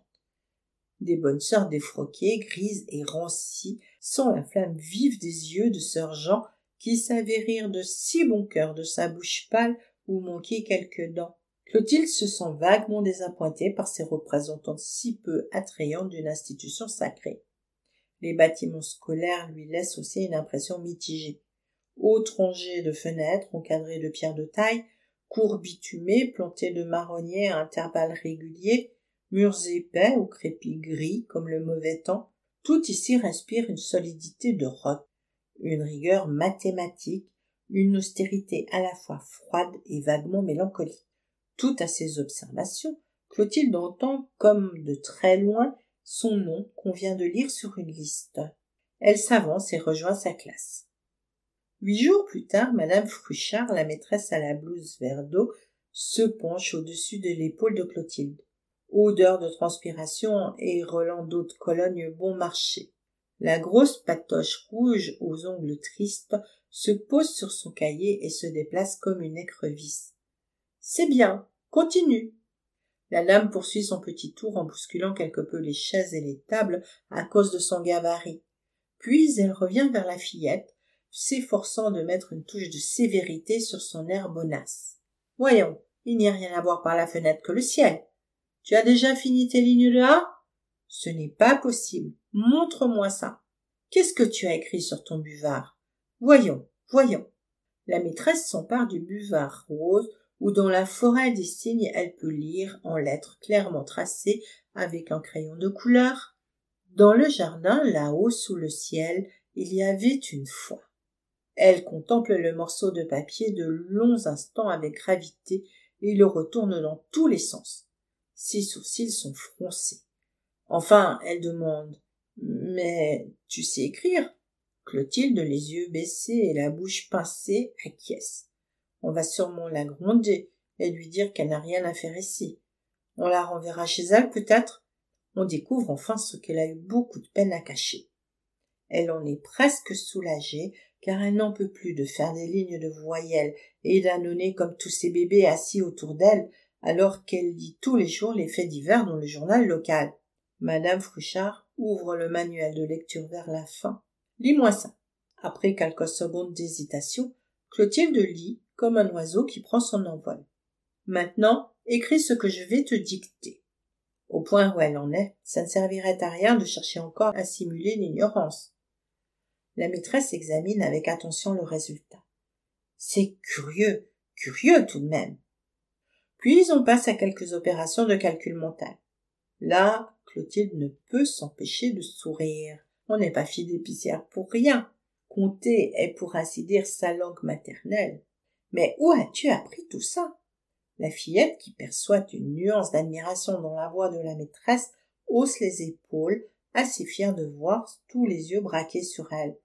Des bonnes sœurs défroquées, grises et rancies, sans la flamme vive des yeux de sœur Jean, qui savait rire de si bon cœur de sa bouche pâle où manquaient quelques dents. Clotilde se sent vaguement désappointée par ces représentantes si peu attrayantes d'une institution sacrée. Les bâtiments scolaires lui laissent aussi une impression mitigée. Hautes rangées de fenêtres encadrées de pierres de taille, cours bitumés plantés de marronniers à intervalles réguliers, murs épais ou crépis gris comme le mauvais temps, tout ici respire une solidité de roc, une rigueur mathématique, une austérité à la fois froide et vaguement mélancolique. Tout à ces observations, Clotilde entend comme de très loin son nom qu'on vient de lire sur une liste. Elle s'avance et rejoint sa classe. Huit jours plus tard, madame Fruchard, la maîtresse à la blouse vert d'eau, se penche au-dessus de l'épaule de Clotilde. Odeur de transpiration et relent d'eau de Cologne bon marché. La grosse patoche rouge aux ongles tristes se pose sur son cahier et se déplace comme une écrevisse. C'est bien, continue. La dame poursuit son petit tour en bousculant quelque peu les chaises et les tables à cause de son gabarit. Puis elle revient vers la fillette, s'efforçant de mettre une touche de sévérité sur son air bonasse. Voyons, il n'y a rien à voir par la fenêtre que le ciel. Tu as déjà fini tes lignes de A? Ce n'est pas possible. Montre-moi ça. Qu'est-ce que tu as écrit sur ton buvard? Voyons, voyons. La maîtresse s'empare du buvard rose où dans la forêt des signes elle peut lire en lettres clairement tracées avec un crayon de couleur. Dans le jardin, là-haut sous le ciel, il y avait une fois. Elle contemple le morceau de papier de longs instants avec gravité et le retourne dans tous les sens. Ses sourcils sont froncés. Enfin, elle demande « Mais tu sais écrire ?» Clotilde, les yeux baissés et la bouche pincée, acquiesce. On va sûrement la gronder et lui dire qu'elle n'a rien à faire ici. On la renverra chez elle peut-être. On découvre enfin ce qu'elle a eu beaucoup de peine à cacher. Elle en est presque soulagée, car elle n'en peut plus de faire des lignes de voyelles et d'annonner comme tous ces bébés assis autour d'elle, alors qu'elle lit tous les jours les faits divers dans le journal local. Madame Fruchard ouvre le manuel de lecture vers la fin. Lis-moi ça. Après quelques secondes d'hésitation, Clotilde lit comme un oiseau qui prend son envol. Maintenant, écris ce que je vais te dicter. Au point où elle en est, ça ne servirait à rien de chercher encore à simuler l'ignorance. La maîtresse examine avec attention le résultat. C'est curieux, curieux tout de même. Puis on passe à quelques opérations de calcul mental. Là, Clotilde ne peut s'empêcher de sourire. On n'est pas fille d'épicière pour rien. Compter est pour ainsi dire sa langue maternelle. Mais où as-tu appris tout ça? La fillette, qui perçoit une nuance d'admiration dans la voix de la maîtresse, hausse les épaules, assez fière de voir tous les yeux braqués sur elle.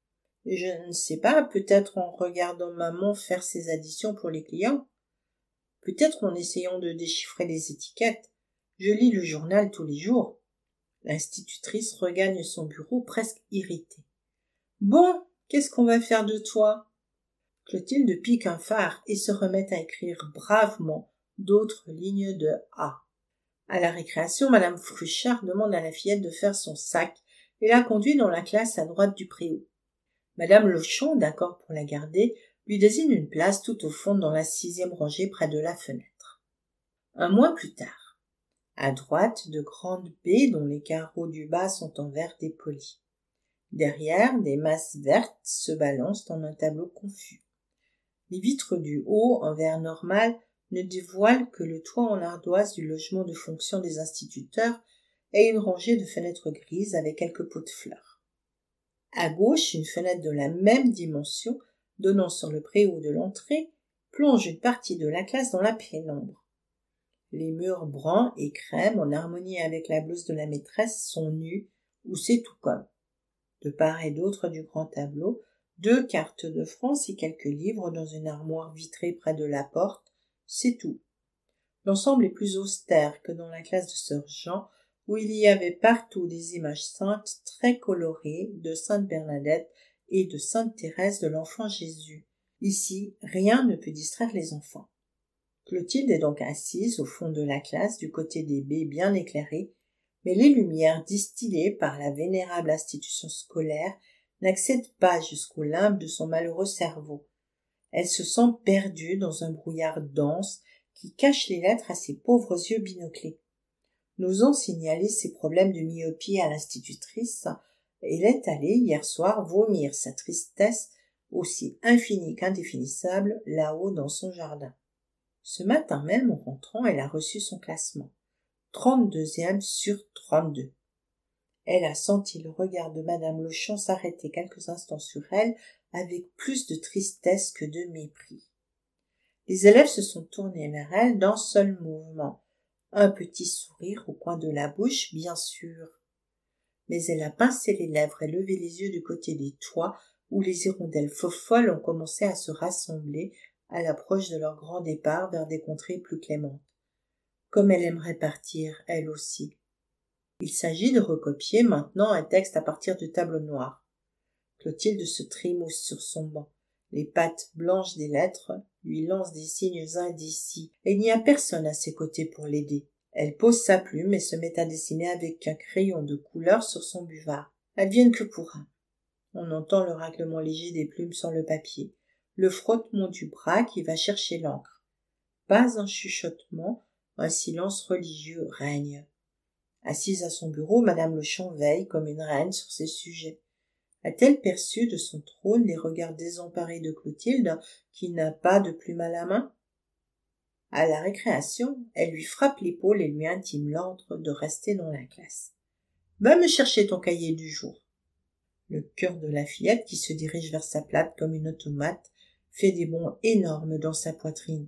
Je ne sais pas, peut-être en regardant maman faire ses additions pour les clients. Peut-être en essayant de déchiffrer les étiquettes. Je lis le journal tous les jours. L'institutrice regagne son bureau presque irritée. Bon, qu'est-ce qu'on va faire de toi? Clotilde pique un phare et se remet à écrire bravement d'autres lignes de A. À la récréation, madame Fruchard demande à la fillette de faire son sac et la conduit dans la classe à droite du préau. Madame Lochon, d'accord pour la garder, lui désigne une place tout au fond dans la sixième rangée près de la fenêtre. Un mois plus tard, à droite, de grandes baies dont les carreaux du bas sont en verre dépoli. Derrière, des masses vertes se balancent en un tableau confus. Les vitres du haut, en verre normal, ne dévoilent que le toit en ardoise du logement de fonction des instituteurs et une rangée de fenêtres grises avec quelques pots de fleurs. À gauche, une fenêtre de la même dimension, donnant sur le préau de l'entrée, plonge une partie de la classe dans la pénombre. Les murs bruns et crème, en harmonie avec la blouse de la maîtresse, sont nus, ou c'est tout comme. De part et d'autre du grand tableau, deux cartes de France et quelques livres dans une armoire vitrée près de la porte, c'est tout. L'ensemble est plus austère que dans la classe de sœur Jean, où il y avait partout des images saintes très colorées de sainte Bernadette et de sainte Thérèse de l'Enfant Jésus. Ici, rien ne peut distraire les enfants. Clotilde est donc assise au fond de la classe, du côté des baies bien éclairées, mais les lumières distillées par la vénérable institution scolaire n'accèdent pas jusqu'au limbe de son malheureux cerveau. Elle se sent perdue dans un brouillard dense qui cache les lettres à ses pauvres yeux binoclés. N'osant signaler ses problèmes de myopie à l'institutrice, elle est allée hier soir vomir sa tristesse aussi infinie qu'indéfinissable là-haut dans son jardin. Ce matin même, en rentrant, elle a reçu son classement. trente-deuxième sur trente-deux. Elle a senti le regard de madame Lochon s'arrêter quelques instants sur elle avec plus de tristesse que de mépris. Les élèves se sont tournés vers elle d'un seul mouvement, un petit sourire au coin de la bouche, bien sûr. Mais elle a pincé les lèvres et levé les yeux du côté des toits où les hirondelles faux-folles ont commencé à se rassembler à l'approche de leur grand départ vers des contrées plus clémentes. Comme elle aimerait partir, elle aussi. Il s'agit de recopier maintenant un texte à partir du tableau noir. Clotilde se trémousse sur son banc. Les pattes blanches des lettres lui lancent des signes indécis, et il n'y a personne à ses côtés pour l'aider. Elle pose sa plume et se met à dessiner avec un crayon de couleur sur son buvard. Advienne que pourra. On entend le raclement léger des plumes sur le papier, le frottement du bras qui va chercher l'encre. Pas un chuchotement, un silence religieux règne. Assise à son bureau, madame Lochon veille comme une reine sur ses sujets. A-t-elle perçu de son trône les regards désemparés de Clotilde, qui n'a pas de plume à la main? À la récréation, elle lui frappe l'épaule et lui intime l'ordre de rester dans la classe. « Va me chercher ton cahier du jour. » Le cœur de la fillette, qui se dirige vers sa plate comme une automate, fait des bonds énormes dans sa poitrine.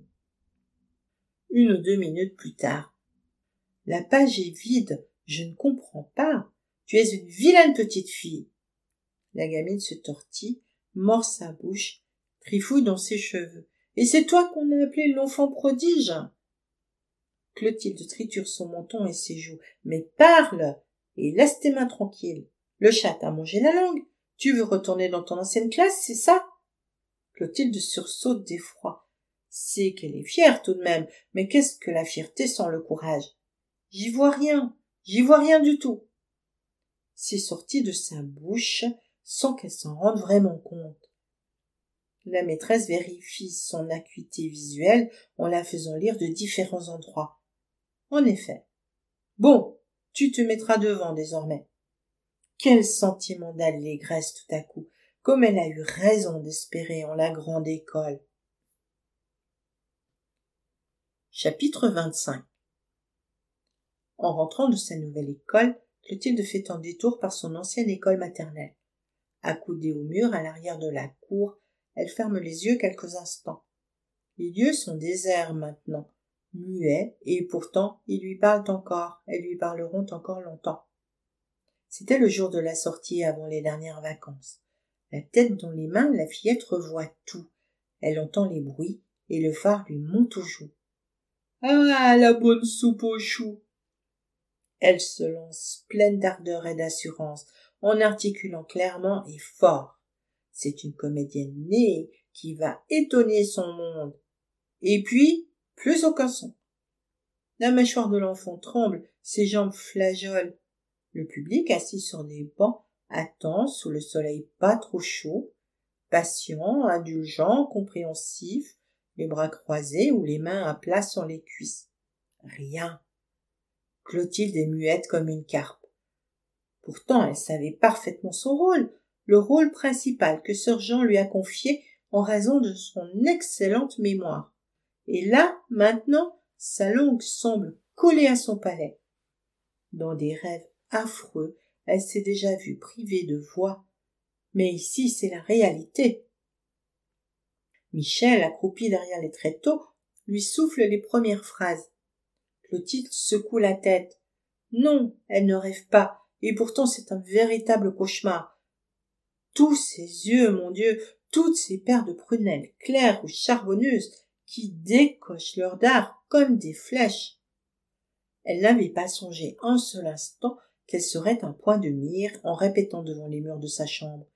Une ou deux minutes plus tard. « La page est vide, je ne comprends pas. Tu es une vilaine petite fille. » La gamine se tortille, mord sa bouche, trifouille dans ses cheveux. « Et c'est toi qu'on a appelé l'enfant prodige ?» Clotilde triture son menton et ses joues. « Mais parle et laisse tes mains tranquilles. Le chat t'a mangé la langue. Tu veux retourner dans ton ancienne classe, c'est ça ?» Clotilde sursaute d'effroi. C'est qu'elle est fière tout de même, mais qu'est-ce que la fierté sans le courage? « J'y vois rien, j'y vois rien du tout. » C'est sorti de sa bouche sans qu'elle s'en rende vraiment compte. La maîtresse vérifie son acuité visuelle en la faisant lire de différents endroits. En effet. Bon, tu te mettras devant désormais. Quel sentiment d'allégresse tout à coup, comme elle a eu raison d'espérer en la grande école. Chapitre vingt-cinq. En rentrant de sa nouvelle école, Clotilde fait un détour par son ancienne école maternelle. Accoudée au mur à l'arrière de la cour, elle ferme les yeux quelques instants. Les lieux sont déserts maintenant, muets, et pourtant ils lui parlent encore, elles lui parleront encore longtemps. C'était le jour de la sortie avant les dernières vacances. La tête dans les mains, la fillette revoit tout. Elle entend les bruits, et le phare lui monte aux joues. « Ah, la bonne soupe aux choux !» Elle se lance pleine d'ardeur et d'assurance, en articulant clairement et fort. C'est une comédienne née qui va étonner son monde. Et puis, plus aucun son. La mâchoire de l'enfant tremble, ses jambes flageolent. Le public, assis sur des bancs, attend sous le soleil pas trop chaud, patient, indulgent, compréhensif, les bras croisés ou les mains à plat sur les cuisses. Rien. Clotilde est muette comme une carpe. Pourtant, elle savait parfaitement son rôle, le rôle principal que Sir Jean lui a confié en raison de son excellente mémoire. Et là, maintenant, sa langue semble collée à son palais. Dans des rêves affreux, elle s'est déjà vue privée de voix. Mais ici, c'est la réalité. Michel, accroupi derrière les tréteaux, lui souffle les premières phrases. Clotilde secoue la tête. Non, elle ne rêve pas, et pourtant c'est un véritable cauchemar. Tous ces yeux, mon Dieu, toutes ces paires de prunelles claires ou charbonneuses qui décochent leur dard comme des flèches. Elle n'avait pas songé un seul instant qu'elle serait un point de mire en répétant devant les murs de sa chambre.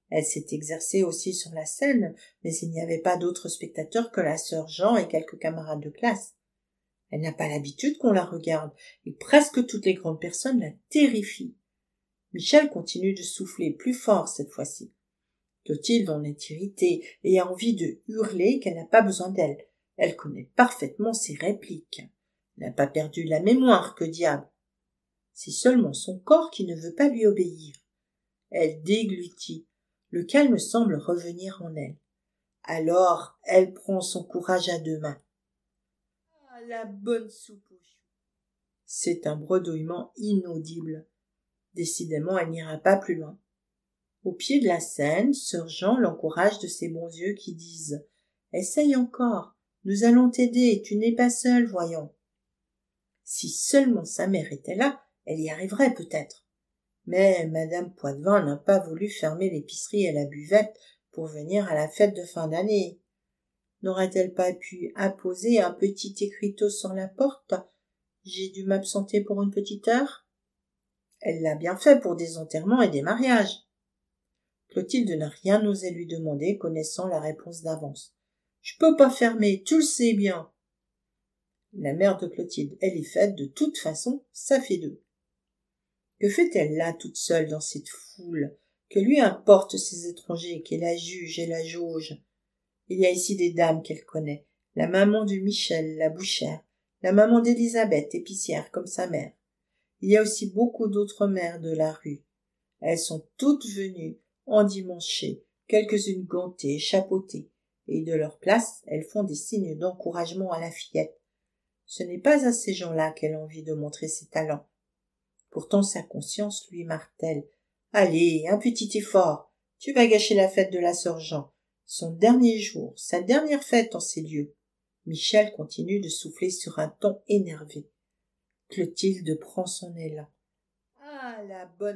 Elle s'est exercée aussi sur la scène, mais il n'y avait pas d'autres spectateurs que la sœur Jean et quelques camarades de classe. Elle n'a pas l'habitude qu'on la regarde, et presque toutes les grandes personnes la terrifient. Michel continue de souffler plus fort cette fois-ci. Clotilde en est irritée et a envie de hurler qu'elle n'a pas besoin d'elle. Elle connaît parfaitement ses répliques. Elle n'a pas perdu la mémoire, que diable. C'est seulement son corps qui ne veut pas lui obéir. Elle déglutit. Le calme semble revenir en elle. Alors, elle prend son courage à deux mains. Ah, la bonne soupe aux choux. C'est un bredouillement inaudible. Décidément, elle n'ira pas plus loin. Au pied de la scène, sœur Jean l'encourage de ses bons yeux qui disent « Essaye encore, nous allons t'aider, tu n'es pas seule, voyons. » Si seulement sa mère était là, elle y arriverait peut-être. Mais madame Poitevin n'a pas voulu fermer l'épicerie et la buvette pour venir à la fête de fin d'année. N'aurait-elle pas pu apposer un petit écriteau sur la porte « J'ai dû m'absenter pour une petite heure ?» Elle l'a bien fait pour des enterrements et des mariages. Clotilde n'a rien osé lui demander, connaissant la réponse d'avance. « Je peux pas fermer, tu le sais bien. » La mère de Clotilde, elle est faite, de toute façon, ça fait deux. Que fait-elle là, toute seule, dans cette foule? Que lui importe ces étrangers, qui la jugent et la jaugent? Il y a ici des dames qu'elle connaît, la maman de Michel, la bouchère, la maman d'Élisabeth, épicière, comme sa mère. Il y a aussi beaucoup d'autres mères de la rue. Elles sont toutes venues, endimanchées, quelques-unes gantées, chapeautées, et de leur place, elles font des signes d'encouragement à la fillette. Ce n'est pas à ces gens-là qu'elle a envie de montrer ses talents. Pourtant sa conscience lui martèle. « Allez, un petit effort, tu vas gâcher la fête de la sœur Jean, son dernier jour, sa dernière fête en ces lieux. » Michel continue de souffler sur un ton énervé. Clotilde prend son élan. « Ah, la bonne !»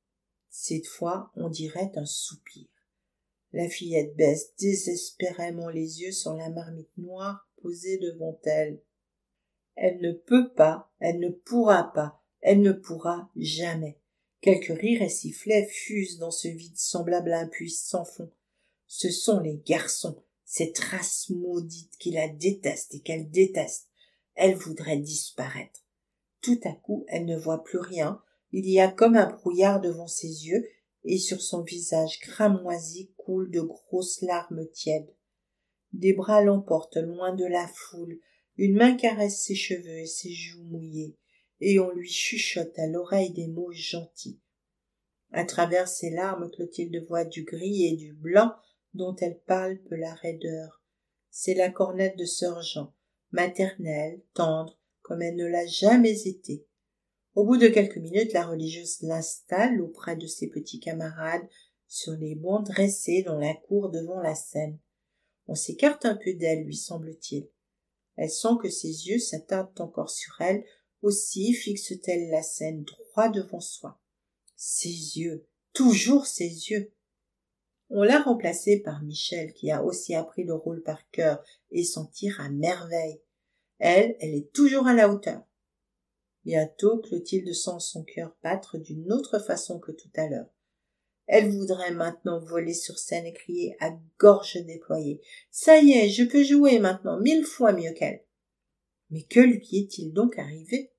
Cette fois, on dirait un soupir. La fillette baisse désespérément les yeux sur la marmite noire posée devant elle. Elle ne peut pas, elle ne pourra pas, elle ne pourra jamais. Quelques rires et sifflets fusent dans ce vide semblable à un puits sans fond. Ce sont les garçons, cette race maudite qui la déteste et qu'elle déteste. Elle voudrait disparaître. Tout à coup, elle ne voit plus rien. Il y a comme un brouillard devant ses yeux, et sur son visage cramoisi coulent de grosses larmes tièdes. Des bras l'emportent loin de la foule, une main caresse ses cheveux et ses joues mouillées, et on lui chuchote à l'oreille des mots gentils. À travers ses larmes, Clotilde voit du gris et du blanc dont elle palpe la raideur. C'est la cornette de sœur Jean, maternelle, tendre, comme elle ne l'a jamais été. Au bout de quelques minutes, la religieuse l'installe auprès de ses petits camarades sur les bancs dressés dans la cour devant la scène. On s'écarte un peu d'elle, lui semble-t-il. Elle sent que ses yeux s'attardent encore sur elle, aussi fixe-t-elle la scène droit devant soi. Ses yeux, toujours ses yeux. On l'a remplacée par Michel, qui a aussi appris le rôle par cœur et s'en tire à merveille. Elle, elle est toujours à la hauteur. Bientôt, Clotilde sent son cœur battre d'une autre façon que tout à l'heure. Elle voudrait maintenant voler sur scène et crier à gorge déployée. « Ça y est, je peux jouer maintenant mille fois mieux qu'elle. » Mais que lui est-il donc arrivé?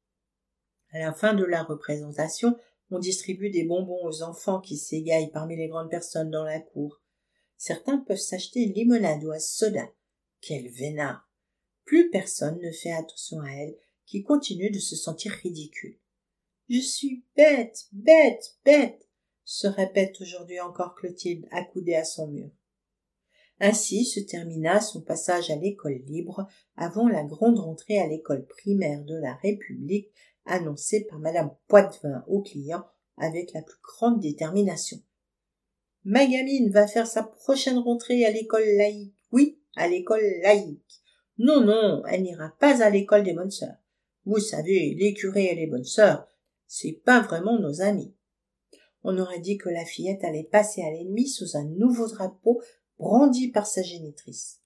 À la fin de la représentation, on distribue des bonbons aux enfants qui s'égaillent parmi les grandes personnes dans la cour. Certains peuvent s'acheter une limonade ou un soda. Quel vénard! Plus personne ne fait attention à elle, qui continue de se sentir ridicule. « Je suis bête, bête, bête !» se répète aujourd'hui encore Clotilde, accoudée à son mur. Ainsi se termina son passage à l'école libre avant la grande rentrée à l'école primaire de la République annoncée par madame Poitevin aux clients avec la plus grande détermination. « Ma gamine va faire sa prochaine rentrée à l'école laïque. Oui, à l'école laïque. Non, non, elle n'ira pas à l'école des bonnes sœurs. Vous savez, les curés et les bonnes sœurs, c'est pas vraiment nos amis. » On aurait dit que la fillette allait passer à l'ennemi sous un nouveau drapeau brandi par sa génitrice.